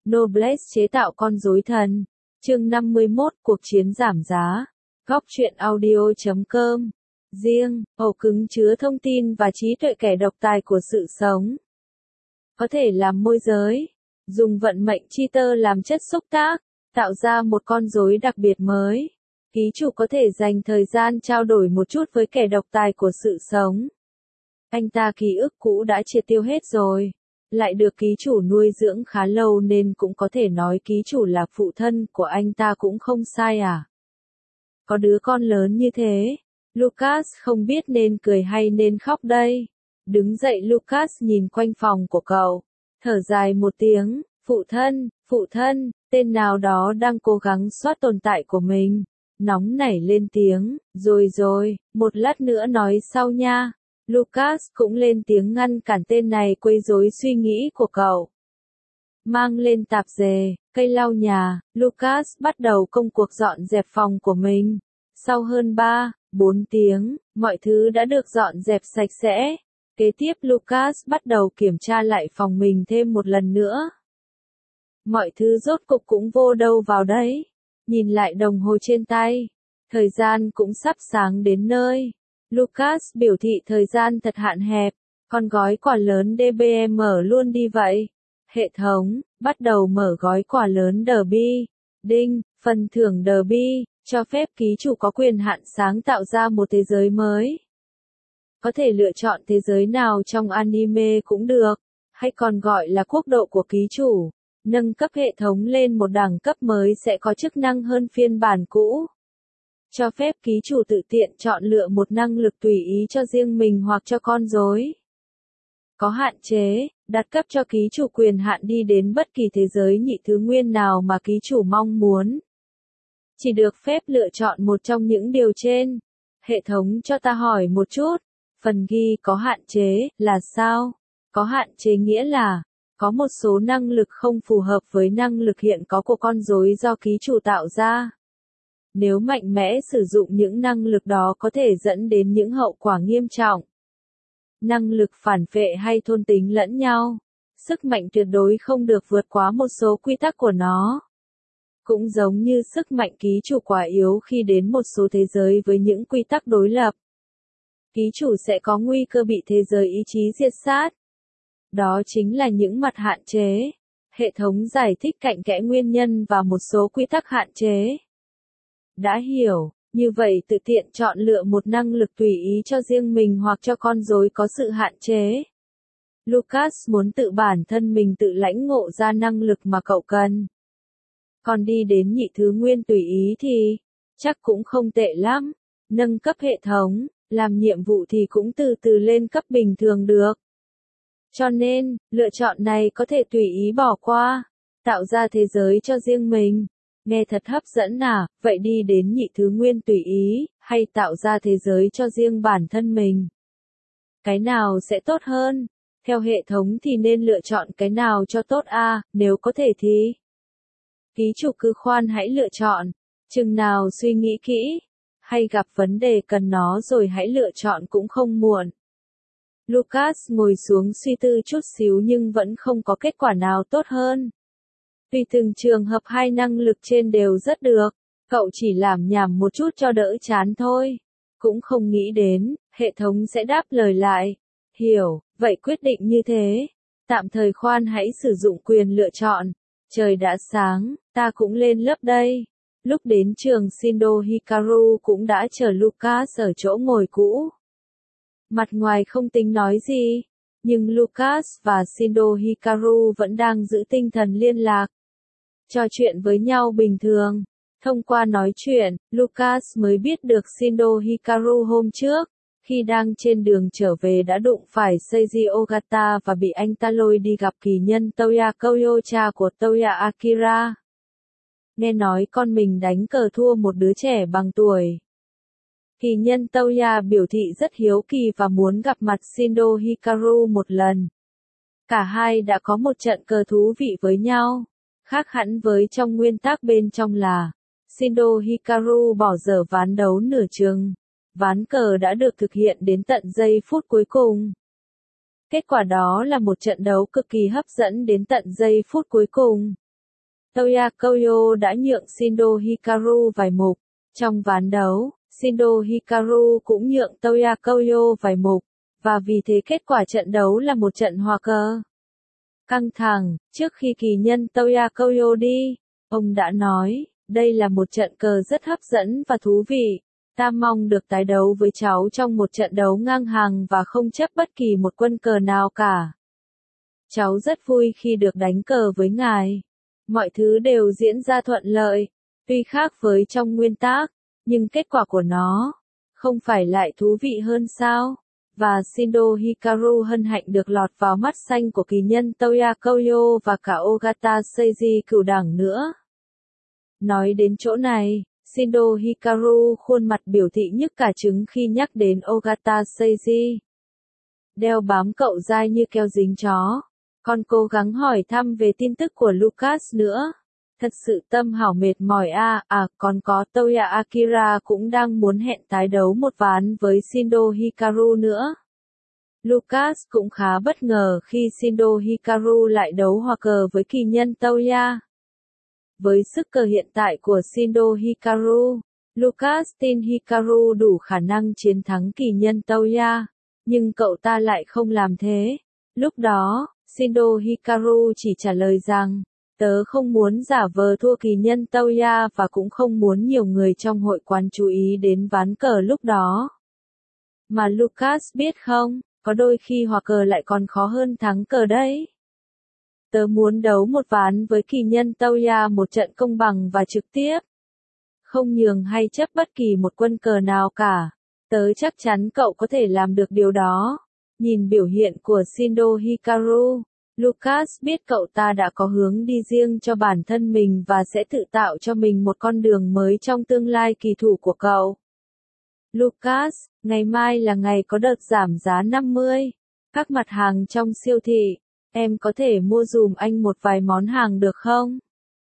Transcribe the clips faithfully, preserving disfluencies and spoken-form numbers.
Noblesse chế tạo con rối thần. Chương năm mươi mốt Cuộc chiến giảm giá. Góc truyện audio chấm com. Riêng, ổ cứng chứa thông tin và trí tuệ kẻ độc tài của sự sống. Có thể làm môi giới, dùng vận mệnh chi tơ làm chất xúc tác, tạo ra một con rối đặc biệt mới. Ký chủ có thể dành thời gian trao đổi một chút với kẻ độc tài của sự sống. Anh ta ký ức cũ đã triệt tiêu hết rồi. Lại được ký chủ nuôi dưỡng khá lâu nên cũng có thể nói ký chủ là phụ thân của anh ta cũng không sai à. Có đứa con lớn như thế, Lucas không biết nên cười hay nên khóc đây. Đứng dậy Lucas nhìn quanh phòng của cậu, thở dài một tiếng, phụ thân, phụ thân, tên nào đó đang cố gắng soát tồn tại của mình. Nóng nảy lên tiếng, rồi rồi, một lát nữa nói sau nha. Lucas cũng lên tiếng ngăn cản tên này quấy rối suy nghĩ của cậu. Mang lên tạp dề, cây lau nhà, Lucas bắt đầu công cuộc dọn dẹp phòng của mình. Sau hơn ba, bốn tiếng, mọi thứ đã được dọn dẹp sạch sẽ. Kế tiếp Lucas bắt đầu kiểm tra lại phòng mình thêm một lần nữa. Mọi thứ rốt cục cũng vô đâu vào đấy. Nhìn lại đồng hồ trên tay, thời gian cũng sắp sáng đến nơi. Lucas biểu thị thời gian thật hạn hẹp, con gói quà lớn đê bê em luôn đi vậy. Hệ thống, bắt đầu mở gói quà lớn Derby. Đinh, phần thưởng Derby, cho phép ký chủ có quyền hạn sáng tạo ra một thế giới mới. Có thể lựa chọn thế giới nào trong anime cũng được, hay còn gọi là quốc độ của ký chủ. Nâng cấp hệ thống lên một đẳng cấp mới sẽ có chức năng hơn phiên bản cũ. Cho phép ký chủ tự tiện chọn lựa một năng lực tùy ý cho riêng mình hoặc cho con rối. Có hạn chế, đặt cấp cho ký chủ quyền hạn đi đến bất kỳ thế giới nhị thứ nguyên nào mà ký chủ mong muốn. Chỉ được phép lựa chọn một trong những điều trên. Hệ thống cho ta hỏi một chút, phần ghi có hạn chế là sao? Có hạn chế nghĩa là có một số năng lực không phù hợp với năng lực hiện có của con rối do ký chủ tạo ra. Nếu mạnh mẽ sử dụng những năng lực đó có thể dẫn đến những hậu quả nghiêm trọng. Năng lực phản vệ hay thôn tính lẫn nhau. Sức mạnh tuyệt đối không được vượt quá một số quy tắc của nó. Cũng giống như sức mạnh ký chủ quá yếu khi đến một số thế giới với những quy tắc đối lập. Ký chủ sẽ có nguy cơ bị thế giới ý chí diệt sát. Đó chính là những mặt hạn chế. Hệ thống giải thích cặn kẽ nguyên nhân và một số quy tắc hạn chế. Đã hiểu, như vậy tự tiện chọn lựa một năng lực tùy ý cho riêng mình hoặc cho con rối có sự hạn chế. Lucas muốn tự bản thân mình tự lãnh ngộ ra năng lực mà cậu cần. Còn đi đến nhị thứ nguyên tùy ý thì, chắc cũng không tệ lắm. Nâng cấp hệ thống, làm nhiệm vụ thì cũng từ từ lên cấp bình thường được. Cho nên, lựa chọn này có thể tùy ý bỏ qua, tạo ra thế giới cho riêng mình. Nghe thật hấp dẫn à, vậy đi đến nhị thứ nguyên tùy ý, hay tạo ra thế giới cho riêng bản thân mình? Cái nào sẽ tốt hơn? Theo hệ thống thì nên lựa chọn cái nào cho tốt a, nếu có thể thì. Ký chủ cứ khoan hãy lựa chọn, chừng nào suy nghĩ kỹ, hay gặp vấn đề cần nó rồi hãy lựa chọn cũng không muộn. Lucas ngồi xuống suy tư chút xíu nhưng vẫn không có kết quả nào tốt hơn. Tùy từng trường hợp hai năng lực trên đều rất được, cậu chỉ làm nhảm một chút cho đỡ chán thôi. Cũng không nghĩ đến, hệ thống sẽ đáp lời lại. Hiểu, vậy quyết định như thế. Tạm thời khoan hãy sử dụng quyền lựa chọn. Trời đã sáng, ta cũng lên lớp đây. Lúc đến trường Shindo Hikaru cũng đã chờ Lucas ở chỗ ngồi cũ. Mặt ngoài không tính nói gì, nhưng Lucas và Shindo Hikaru vẫn đang giữ tinh thần liên lạc. Trò chuyện với nhau bình thường. Thông qua nói chuyện, Lucas mới biết được Shindo Hikaru hôm trước, khi đang trên đường trở về đã đụng phải Seiji Ogata và bị anh ta lôi đi gặp kỳ nhân Toya Koyocha của Toya Akira. Nghe nói con mình đánh cờ thua một đứa trẻ bằng tuổi. Kỳ nhân Toya biểu thị rất hiếu kỳ và muốn gặp mặt Shindo Hikaru một lần. Cả hai đã có một trận cờ thú vị với nhau. Khác hẳn với trong nguyên tắc bên trong là, Shindo Hikaru bỏ dở ván đấu nửa chừng. Ván cờ đã được thực hiện đến tận giây phút cuối cùng. Kết quả đó là một trận đấu cực kỳ hấp dẫn đến tận giây phút cuối cùng. Toya Koyo đã nhượng Shindo Hikaru vài mục. Trong ván đấu, Shindo Hikaru cũng nhượng Toya Koyo vài mục, và vì thế kết quả trận đấu là một trận hòa cờ. Căng thẳng, trước khi kỳ nhân Toya Koyo đi, ông đã nói, đây là một trận cờ rất hấp dẫn và thú vị. Ta mong được tái đấu với cháu trong một trận đấu ngang hàng và không chấp bất kỳ một quân cờ nào cả. Cháu rất vui khi được đánh cờ với ngài. Mọi thứ đều diễn ra thuận lợi, tuy khác với trong nguyên tắc, nhưng kết quả của nó không phải lại thú vị hơn sao? Và Shindo Hikaru hân hạnh được lọt vào mắt xanh của kỳ nhân Toya Koyo và cả Ogata Seiji cửu đẳng nữa. Nói đến chỗ này, Shindo Hikaru khuôn mặt biểu thị nhức cả trứng khi nhắc đến Ogata Seiji. Đeo bám cậu dai như keo dính chó. Con cố gắng hỏi thăm về tin tức của Lucas nữa. Thật sự tâm hảo mệt mỏi à, à còn có Toya Akira cũng đang muốn hẹn tái đấu một ván với Shindo Hikaru nữa. Lucas cũng khá bất ngờ khi Shindo Hikaru lại đấu hòa cờ với kỳ nhân Toya. Với sức cờ hiện tại của Shindo Hikaru, Lucas tin Hikaru đủ khả năng chiến thắng kỳ nhân Toya, nhưng cậu ta lại không làm thế. Lúc đó, Shindo Hikaru chỉ trả lời rằng, tớ không muốn giả vờ thua kỳ nhân Toya và cũng không muốn nhiều người trong hội quán chú ý đến ván cờ lúc đó. Mà Lucas biết không, có đôi khi hòa cờ lại còn khó hơn thắng cờ đấy. Tớ muốn đấu một ván với kỳ nhân Toya một trận công bằng và trực tiếp. Không nhường hay chấp bất kỳ một quân cờ nào cả. Tớ chắc chắn cậu có thể làm được điều đó. Nhìn biểu hiện của Shindo Hikaru, Lucas biết cậu ta đã có hướng đi riêng cho bản thân mình và sẽ tự tạo cho mình một con đường mới trong tương lai kỳ thủ của cậu. Lucas, ngày mai là ngày có đợt giảm giá năm mươi. Các mặt hàng trong siêu thị, em có thể mua dùm anh một vài món hàng được không?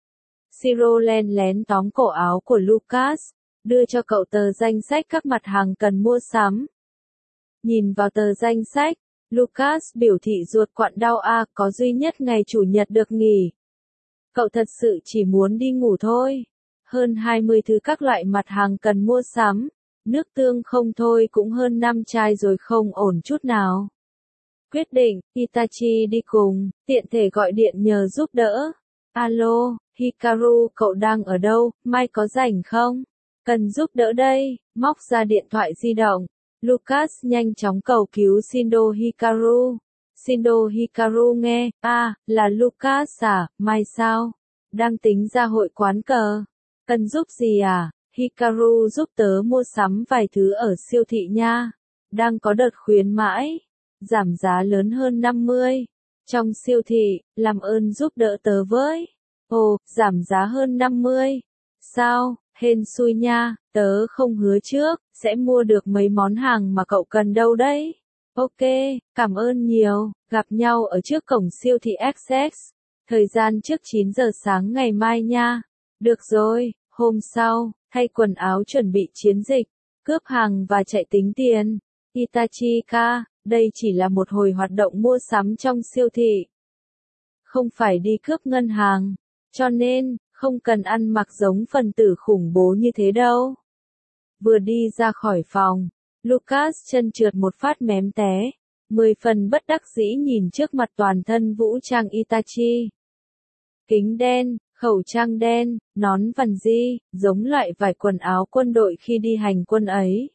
Shiro len lén tóm cổ áo của Lucas, đưa cho cậu tờ danh sách các mặt hàng cần mua sắm. Nhìn vào tờ danh sách, Lucas biểu thị ruột quặn đau a, à, có duy nhất ngày chủ nhật được nghỉ. Cậu thật sự chỉ muốn đi ngủ thôi. Hơn hai mươi thứ các loại mặt hàng cần mua sắm. Nước tương không thôi cũng hơn năm chai rồi, không ổn chút nào. Quyết định, Itachi đi cùng, tiện thể gọi điện nhờ giúp đỡ. Alo, Hikaru, cậu đang ở đâu, mai có rảnh không? Cần giúp đỡ đây, móc ra điện thoại di động. Lucas nhanh chóng cầu cứu Shindo Hikaru. Shindo Hikaru nghe, a, à, là Lucas à, mai sao? Đang tính ra hội quán cờ. Cần giúp gì à? Hikaru giúp tớ mua sắm vài thứ ở siêu thị nha. Đang có đợt khuyến mãi. Giảm giá lớn hơn năm mươi. Trong siêu thị, làm ơn giúp đỡ tớ với. Ồ, giảm giá hơn năm mươi. Sao? Hên xui nha, tớ không hứa trước, sẽ mua được mấy món hàng mà cậu cần đâu đấy. Ok, cảm ơn nhiều, gặp nhau ở trước cổng siêu thị ích ích. Thời gian trước chín giờ sáng ngày mai nha. Được rồi, hôm sau, thay quần áo chuẩn bị chiến dịch, cướp hàng và chạy tính tiền. Itachi-ka, đây chỉ là một hồi hoạt động mua sắm trong siêu thị. Không phải đi cướp ngân hàng, cho nên, không cần ăn mặc giống phần tử khủng bố như thế đâu. Vừa đi ra khỏi phòng, Lucas chân trượt một phát mém té, mười phần bất đắc dĩ nhìn trước mặt toàn thân vũ trang Itachi. Kính đen, khẩu trang đen, nón vằn di, giống loại vải quần áo quân đội khi đi hành quân ấy.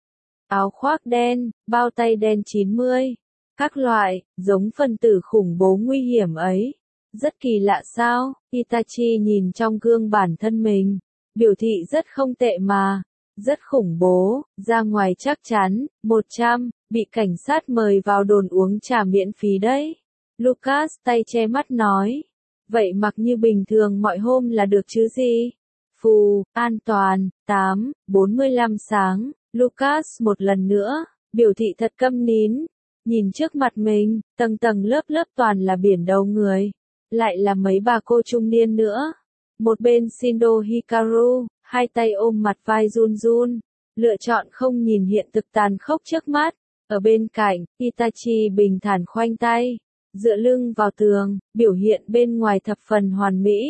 Áo khoác đen, bao tay đen chín mươi, các loại, giống phần tử khủng bố nguy hiểm ấy. Rất kỳ lạ sao? Itachi nhìn trong gương bản thân mình, biểu thị rất không tệ mà, rất khủng bố, ra ngoài chắc chắn, một trăm, bị cảnh sát mời vào đồn uống trà miễn phí đấy. Lucas tay che mắt nói, vậy mặc như bình thường mọi hôm là được chứ gì? Phù, an toàn, tám, bốn mươi lăm sáng, Lucas một lần nữa, biểu thị thật câm nín, nhìn trước mặt mình, tầng tầng lớp lớp toàn là biển đầu người. Lại là mấy bà cô trung niên nữa. Một bên Shindo Hikaru, hai tay ôm mặt vai run run, lựa chọn không nhìn hiện thực tàn khốc trước mắt. Ở bên cạnh, Itachi bình thản khoanh tay, dựa lưng vào tường, biểu hiện bên ngoài thập phần hoàn mỹ.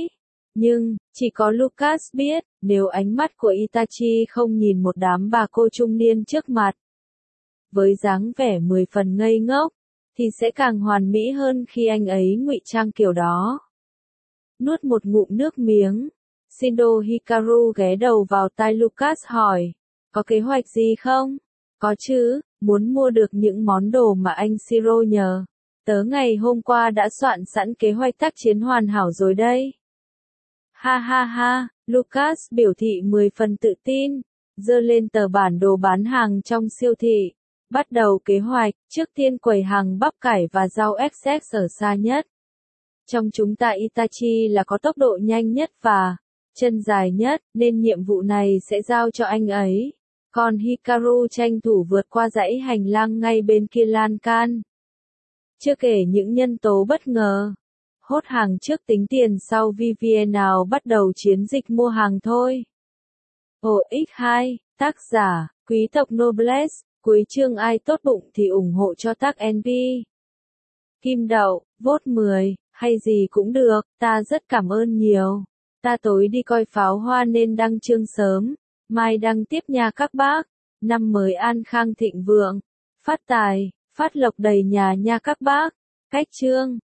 Nhưng, chỉ có Lucas biết, nếu ánh mắt của Itachi không nhìn một đám bà cô trung niên trước mặt, với dáng vẻ mười phần ngây ngốc, thì sẽ càng hoàn mỹ hơn khi anh ấy ngụy trang kiểu đó. Nuốt một ngụm nước miếng, Shindo Hikaru ghé đầu vào tai Lucas hỏi, có kế hoạch gì không? Có chứ, muốn mua được những món đồ mà anh Shiro nhờ. Tớ ngày hôm qua đã soạn sẵn kế hoạch tác chiến hoàn hảo rồi đây. Ha ha ha, Lucas biểu thị mười phần tự tin, giơ lên tờ bản đồ bán hàng trong siêu thị. Bắt đầu kế hoạch, trước tiên quầy hàng bắp cải và rau ích ét ở xa nhất. Trong chúng ta Itachi là có tốc độ nhanh nhất và chân dài nhất, nên nhiệm vụ này sẽ giao cho anh ấy. Còn Hikaru tranh thủ vượt qua dãy hành lang ngay bên kia lan can. Chưa kể những nhân tố bất ngờ. Hốt hàng trước tính tiền sau vê vê en nào bắt đầu chiến dịch mua hàng thôi. ô ích hai, tác giả, quý tộc Noblesse, cuối chương ai tốt bụng thì ủng hộ cho tác en pê. Kim đậu, vote mười, hay gì cũng được, ta rất cảm ơn nhiều. Ta tối đi coi pháo hoa nên đăng chương sớm, mai đăng tiếp nha các bác. Năm mới an khang thịnh vượng, phát tài, phát lộc đầy nhà nha các bác. Cách chương